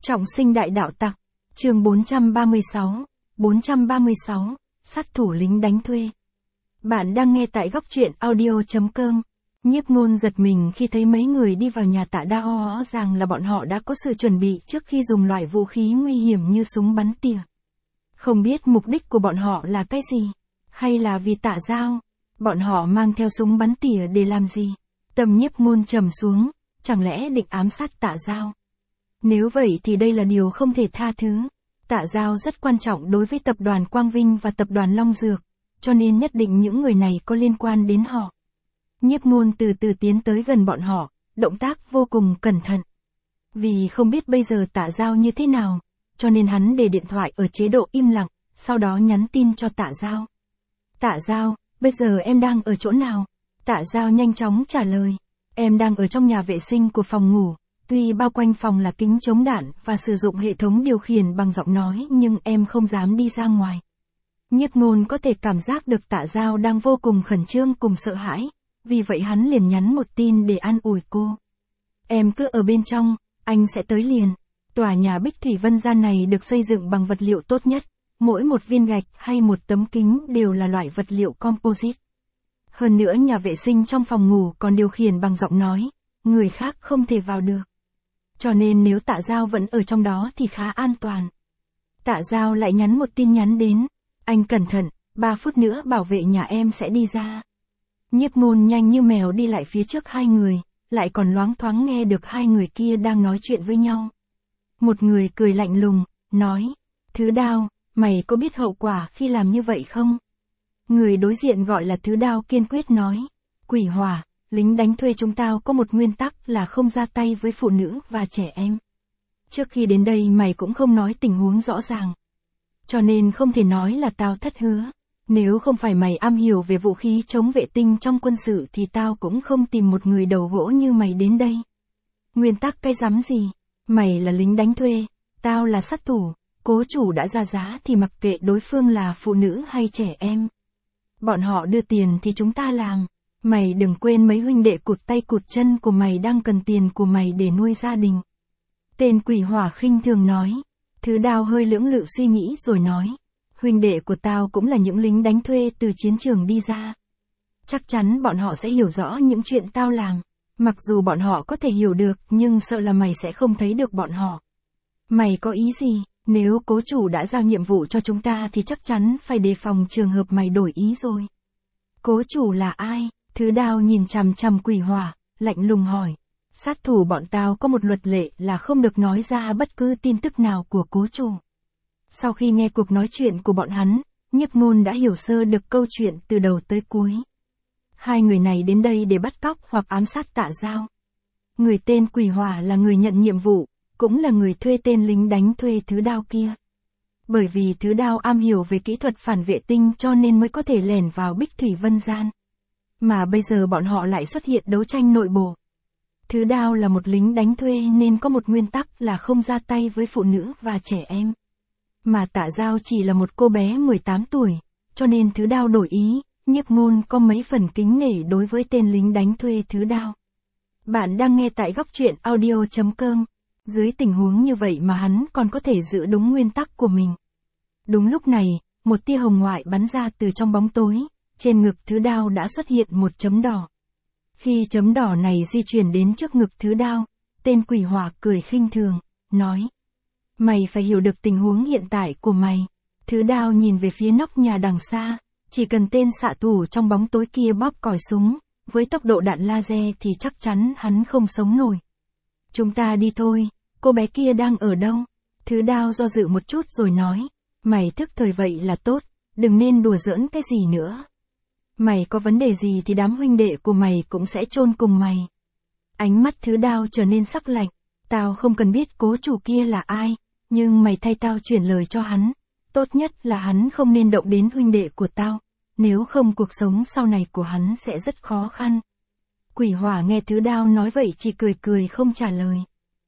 Trọng sinh đại đạo tặc. Chương 436, sát thủ lính đánh thuê. Bạn đang nghe tại góc truyện audio.com. Nhiếp Ngôn giật mình khi thấy mấy người đi vào nhà Tạ Đao, rõ ràng là bọn họ đã có sự chuẩn bị trước khi dùng loại vũ khí nguy hiểm như súng bắn tỉa. Không biết mục đích của bọn họ là cái gì, hay là vì Tạ Dao, bọn họ mang theo súng bắn tỉa để làm gì? Tâm Nhiếp Ngôn trầm xuống, chẳng lẽ định ám sát Tạ Dao? Nếu vậy thì đây là điều không thể tha thứ. Tạ Dao rất quan trọng đối với tập đoàn Quang Vinh và tập đoàn Long Dược, cho nên nhất định những người này có liên quan đến họ. Nhiếp Ngôn từ từ tiến tới gần bọn họ, động tác vô cùng cẩn thận. Vì không biết bây giờ Tạ Dao như thế nào, cho nên hắn để điện thoại ở chế độ im lặng, sau đó nhắn tin cho Tạ Dao. Tạ Dao, bây giờ em đang ở chỗ nào? Tạ Dao nhanh chóng trả lời. Em đang ở trong nhà vệ sinh của phòng ngủ. Tuy bao quanh phòng là kính chống đạn và sử dụng hệ thống điều khiển bằng giọng nói nhưng em không dám đi ra ngoài. Nhiếp Ngôn có thể cảm giác được Tạ Dao đang vô cùng khẩn trương cùng sợ hãi, vì vậy hắn liền nhắn một tin để an ủi cô. Em cứ ở bên trong, anh sẽ tới liền. Tòa nhà Bích Thủy Vân Gian này được xây dựng bằng vật liệu tốt nhất, mỗi một viên gạch hay một tấm kính đều là loại vật liệu composite. Hơn nữa nhà vệ sinh trong phòng ngủ còn điều khiển bằng giọng nói, người khác không thể vào được. Cho nên nếu Tạ Dao vẫn ở trong đó thì khá an toàn. Tạ Dao lại nhắn một tin nhắn đến. Anh cẩn thận, 3 phút nữa bảo vệ nhà em sẽ đi ra. Nhiếp Ngôn nhanh như mèo đi lại phía trước hai người, lại còn loáng thoáng nghe được hai người kia đang nói chuyện với nhau. Một người cười lạnh lùng, nói, Thứ Đao, mày có biết hậu quả khi làm như vậy không? Người đối diện gọi là Thứ Đao kiên quyết nói, Quỷ Hỏa, lính đánh thuê chúng tao có một nguyên tắc là không ra tay với phụ nữ và trẻ em. Trước khi đến đây mày cũng không nói tình huống rõ ràng. Cho nên không thể nói là tao thất hứa. Nếu không phải mày am hiểu về vũ khí chống vệ tinh trong quân sự thì tao cũng không tìm một người đầu gỗ như mày đến đây. Nguyên tắc cái rắm gì? Mày là lính đánh thuê, tao là sát thủ, cố chủ đã ra giá thì mặc kệ đối phương là phụ nữ hay trẻ em. Bọn họ đưa tiền thì chúng ta làm. Mày đừng quên mấy huynh đệ cụt tay cụt chân của mày đang cần tiền của mày để nuôi gia đình. Tên Quỷ Hỏa khinh thường nói. Thứ Đao hơi lưỡng lự suy nghĩ rồi nói. Huynh đệ của tao cũng là những lính đánh thuê từ chiến trường đi ra. Chắc chắn bọn họ sẽ hiểu rõ những chuyện tao làm. Mặc dù bọn họ có thể hiểu được nhưng sợ là mày sẽ không thấy được bọn họ. Mày có ý gì? Nếu cố chủ đã giao nhiệm vụ cho chúng ta thì chắc chắn phải đề phòng trường hợp mày đổi ý rồi. Cố chủ là ai? Thứ Đao nhìn chằm chằm Quỷ Hỏa, lạnh lùng hỏi. Sát thủ bọn tao có một luật lệ là không được nói ra bất cứ tin tức nào của cố chủ. Sau khi nghe cuộc nói chuyện của bọn hắn, Nhiếp Ngôn đã hiểu sơ được câu chuyện từ đầu tới cuối. Hai người này đến đây để bắt cóc hoặc ám sát Tạ Dao. Người tên Quỷ Hỏa là người nhận nhiệm vụ, cũng là người thuê tên lính đánh thuê Thứ Đao kia. Bởi vì Thứ Đao am hiểu về kỹ thuật phản vệ tinh cho nên mới có thể lẻn vào Bích Thủy Vân Gian. Mà bây giờ bọn họ lại xuất hiện đấu tranh nội bộ. Thứ Đao là một lính đánh thuê nên có một nguyên tắc là không ra tay với phụ nữ và trẻ em. Mà Tạ Dao chỉ là một cô bé 18 tuổi, cho nên Thứ Đao đổi ý, Nhiếp Ngôn có mấy phần kính nể đối với tên lính đánh thuê Thứ Đao. Bạn đang nghe tại góc truyện audio.com. Dưới tình huống như vậy mà hắn còn có thể giữ đúng nguyên tắc của mình. Đúng lúc này, một tia hồng ngoại bắn ra từ trong bóng tối, trên ngực Thứ Đao đã xuất hiện một chấm đỏ. Khi chấm đỏ này di chuyển đến trước ngực Thứ Đao, tên Quỷ Hỏa cười khinh thường, nói. Mày phải hiểu được tình huống hiện tại của mày. Thứ Đao nhìn về phía nóc nhà đằng xa, chỉ cần tên xạ thủ trong bóng tối kia bóp còi súng, với tốc độ đạn laser thì chắc chắn hắn không sống nổi. Chúng ta đi thôi, cô bé kia đang ở đâu? Thứ Đao do dự một chút rồi nói, mày thức thời vậy là tốt, đừng nên đùa giỡn cái gì nữa. Mày có vấn đề gì thì đám huynh đệ của mày cũng sẽ chôn cùng mày. Ánh mắt Thứ Đao trở nên sắc lạnh, tao không cần biết cố chủ kia là ai, nhưng mày thay tao chuyển lời cho hắn, tốt nhất là hắn không nên động đến huynh đệ của tao, nếu không cuộc sống sau này của hắn sẽ rất khó khăn. Quỷ Hỏa nghe Thứ Đao nói vậy chỉ cười cười không trả lời.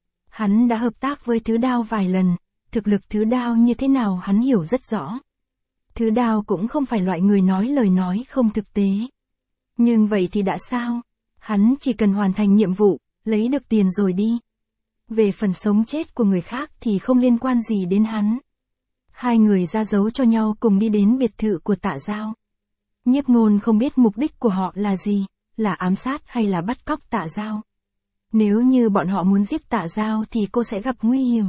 Hắn đã hợp tác với Thứ Đao vài lần, thực lực Thứ Đao như thế nào hắn hiểu rất rõ. Thứ Đao cũng không phải loại người nói lời nói không thực tế. Nhưng vậy thì đã sao? Hắn chỉ cần hoàn thành nhiệm vụ, lấy được tiền rồi đi. Về phần sống chết của người khác thì không liên quan gì đến hắn. Hai người ra dấu cho nhau cùng đi đến biệt thự của Tạ Giao. Nhiếp Ngôn không biết mục đích của họ là gì, là ám sát hay là bắt cóc Tạ Giao. Nếu như bọn họ muốn giết Tạ Giao thì cô sẽ gặp nguy hiểm.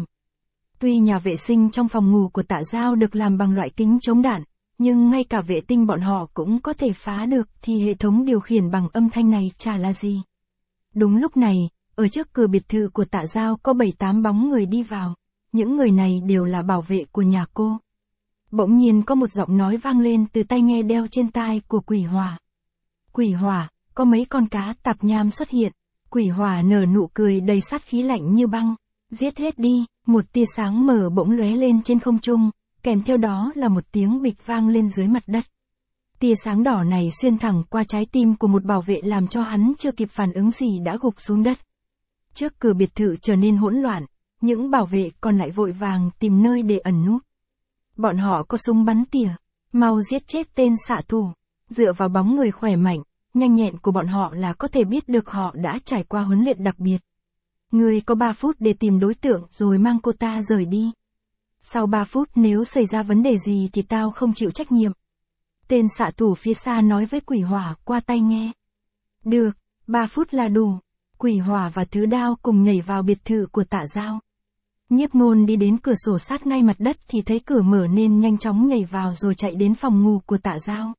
Tuy nhà vệ sinh trong phòng ngủ của Tạ Giao được làm bằng loại kính chống đạn, nhưng ngay cả vệ tinh bọn họ cũng có thể phá được thì hệ thống điều khiển bằng âm thanh này chả là gì. Đúng lúc này, ở trước cửa biệt thự của Tạ Giao có 7-8 bóng người đi vào. Những người này đều là bảo vệ của nhà cô. Bỗng nhiên có một giọng nói vang lên từ tai nghe đeo trên tai của Quỷ Hỏa. Quỷ Hỏa, có mấy con cá tạp nham xuất hiện. Quỷ Hỏa nở nụ cười đầy sát khí lạnh như băng. Giết hết đi, một tia sáng mờ bỗng lóe lên trên không trung, kèm theo đó là một tiếng bịch vang lên dưới mặt đất. Tia sáng đỏ này xuyên thẳng qua trái tim của một bảo vệ làm cho hắn chưa kịp phản ứng gì đã gục xuống đất. Trước cửa biệt thự trở nên hỗn loạn, những bảo vệ còn lại vội vàng tìm nơi để ẩn núp. Bọn họ có súng bắn tỉa, mau giết chết tên xạ thủ. Dựa vào bóng người khỏe mạnh, nhanh nhẹn của bọn họ là có thể biết được họ đã trải qua huấn luyện đặc biệt. Ngươi có 3 phút để tìm đối tượng rồi mang cô ta rời đi. Sau 3 phút nếu xảy ra vấn đề gì thì tao không chịu trách nhiệm. Tên xạ thủ phía xa nói với Quỷ Hỏa qua tai nghe. Được, 3 phút là đủ. Quỷ Hỏa và Thứ Đao cùng nhảy vào biệt thự của Tạ Giao. Nhiếp Ngôn đi đến cửa sổ sát ngay mặt đất thì thấy cửa mở nên nhanh chóng nhảy vào rồi chạy đến phòng ngủ của Tạ Giao.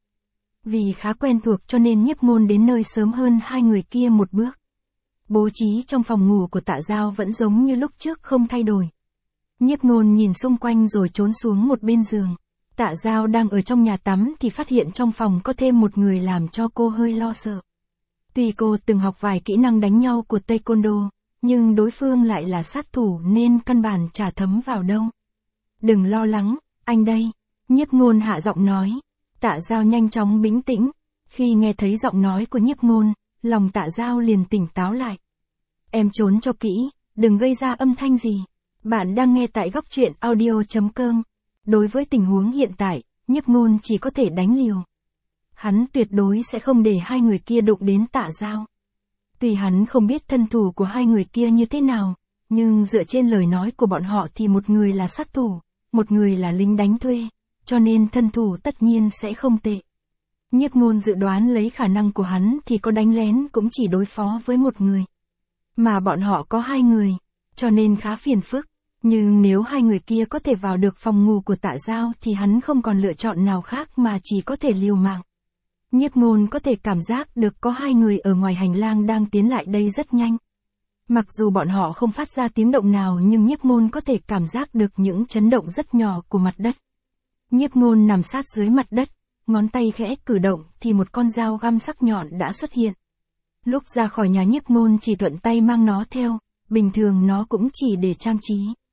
Vì khá quen thuộc cho nên Nhiếp Ngôn đến nơi sớm hơn hai người kia một bước. Bố trí trong phòng ngủ của Tạ Giao vẫn giống như lúc trước không thay đổi. Nhiếp Ngôn nhìn xung quanh rồi trốn xuống một bên giường. Tạ Giao đang ở trong nhà tắm thì phát hiện trong phòng có thêm một người làm cho cô hơi lo sợ. Tuy cô từng học vài kỹ năng đánh nhau của Taekwondo, nhưng đối phương lại là sát thủ nên căn bản chả thấm vào đâu. Đừng lo lắng, anh đây. Nhiếp Ngôn hạ giọng nói. Tạ Giao nhanh chóng bình tĩnh. Khi nghe thấy giọng nói của Nhiếp Ngôn, lòng Tạ Giao liền tỉnh táo lại. Em trốn cho kỹ, đừng gây ra âm thanh gì. Bạn đang nghe tại góc truyện audio.com. Đối với tình huống hiện tại, Nhiếp Ngôn chỉ có thể đánh liều. Hắn tuyệt đối sẽ không để hai người kia đụng đến Tạ Giao. Tuy hắn không biết thân thủ của hai người kia như thế nào, nhưng dựa trên lời nói của bọn họ thì một người là sát thủ, một người là lính đánh thuê, cho nên thân thủ tất nhiên sẽ không tệ. Nhiếp Ngôn dự đoán lấy khả năng của hắn thì có đánh lén cũng chỉ đối phó với một người. Mà bọn họ có hai người, cho nên khá phiền phức. Nhưng nếu hai người kia có thể vào được phòng ngủ của Tạ Giao thì hắn không còn lựa chọn nào khác mà chỉ có thể liều mạng. Nhiếp Ngôn có thể cảm giác được có hai người ở ngoài hành lang đang tiến lại đây rất nhanh. Mặc dù bọn họ không phát ra tiếng động nào nhưng Nhiếp Ngôn có thể cảm giác được những chấn động rất nhỏ của mặt đất. Nhiếp Ngôn nằm sát dưới mặt đất, ngón tay khẽ cử động thì một con dao găm sắc nhọn đã xuất hiện. Lúc ra khỏi nhà Nhiếp Ngôn chỉ thuận tay mang nó theo, bình thường nó cũng chỉ để trang trí.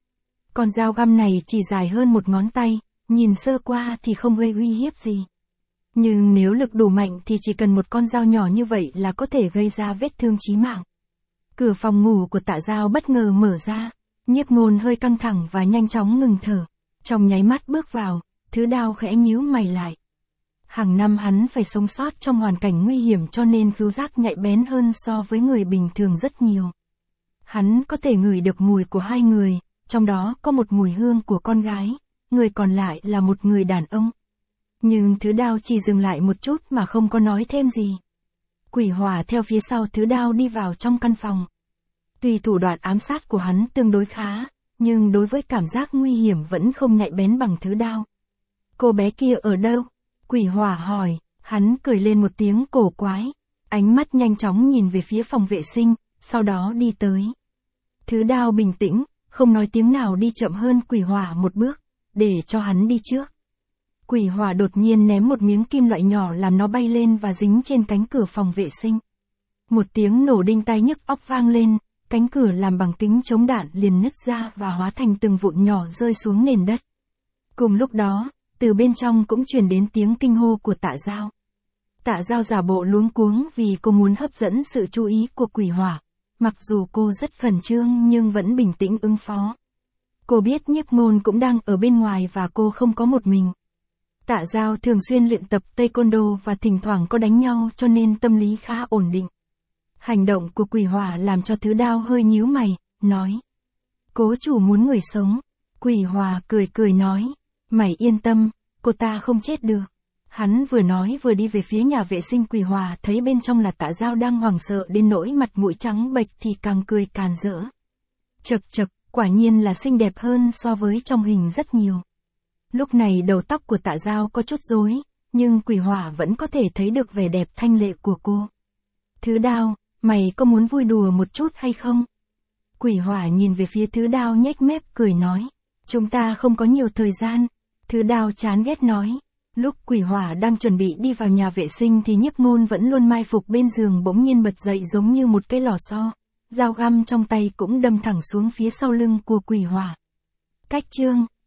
Con dao găm này chỉ dài hơn một ngón tay, nhìn sơ qua thì không gây uy hiếp gì. Nhưng nếu lực đủ mạnh thì chỉ cần một con dao nhỏ như vậy là có thể gây ra vết thương chí mạng. Cửa phòng ngủ của Tạ Giao bất ngờ mở ra, Nhiếp Ngôn hơi căng thẳng và nhanh chóng ngừng thở. Trong nháy mắt bước vào, Thứ Đao khẽ nhíu mày lại. Hàng năm hắn phải sống sót trong hoàn cảnh nguy hiểm cho nên khứu giác nhạy bén hơn so với người bình thường rất nhiều. Hắn có thể ngửi được mùi của hai người, trong đó có một mùi hương của con gái, người còn lại là một người đàn ông. Nhưng Thứ Đao chỉ dừng lại một chút mà không có nói thêm gì. Quỷ Hỏa theo phía sau Thứ Đao đi vào trong căn phòng. Tuy thủ đoạn ám sát của hắn tương đối khá, nhưng đối với cảm giác nguy hiểm vẫn không nhạy bén bằng Thứ Đao. Cô bé kia ở đâu? Quỷ Hỏa hỏi, hắn cười lên một tiếng cổ quái. Ánh mắt nhanh chóng nhìn về phía phòng vệ sinh, sau đó đi tới. Thứ Đao bình tĩnh, không nói tiếng nào đi chậm hơn Quỷ Hỏa một bước, để cho hắn đi trước. Quỷ Hỏa đột nhiên ném một miếng kim loại nhỏ làm nó bay lên và dính trên cánh cửa phòng vệ sinh. Một tiếng nổ đinh tai nhức óc vang lên, cánh cửa làm bằng kính chống đạn liền nứt ra và hóa thành từng vụn nhỏ rơi xuống nền đất. Cùng lúc đó, từ bên trong cũng truyền đến tiếng kinh hô của Tạ Giao. Tạ Giao giả bộ luống cuống vì cô muốn hấp dẫn sự chú ý của Quỷ Hỏa. Mặc dù cô rất khẩn trương nhưng vẫn bình tĩnh ứng phó. Cô biết Nhiếp Ngôn cũng đang ở bên ngoài và cô không có một mình. Tạ Giao thường xuyên luyện tập Taekwondo và thỉnh thoảng có đánh nhau cho nên tâm lý khá ổn định. Hành động của Quỷ Hỏa làm cho Thứ Đao hơi nhíu mày, nói, Cố chủ muốn người sống. Quỷ Hòa cười cười nói. Mày yên tâm, cô ta không chết được. Hắn vừa nói vừa đi về phía nhà vệ sinh. Quỷ Hòa thấy bên trong là Tạ Giao đang hoảng sợ đến nỗi mặt mũi trắng bệch thì càng cười càng rỡ. Chậc chậc, quả nhiên là xinh đẹp hơn so với trong hình rất nhiều. Lúc này đầu tóc của Tạ Giao có chút rối, nhưng Quỷ Hòa vẫn có thể thấy được vẻ đẹp thanh lệ của cô. Thứ Đao, mày có muốn vui đùa một chút hay không? Quỷ Hòa nhìn về phía Thứ Đao nhếch mép cười nói. Chúng ta không có nhiều thời gian. Thứ Đao chán ghét nói. Lúc Quỷ Hòa đang chuẩn bị đi vào nhà vệ sinh thì Nhiếp Ngôn vẫn luôn mai phục bên giường bỗng nhiên bật dậy giống như một cái lò xo. Dao găm trong tay cũng đâm thẳng xuống phía sau lưng của Quỷ Hòa. Cách chương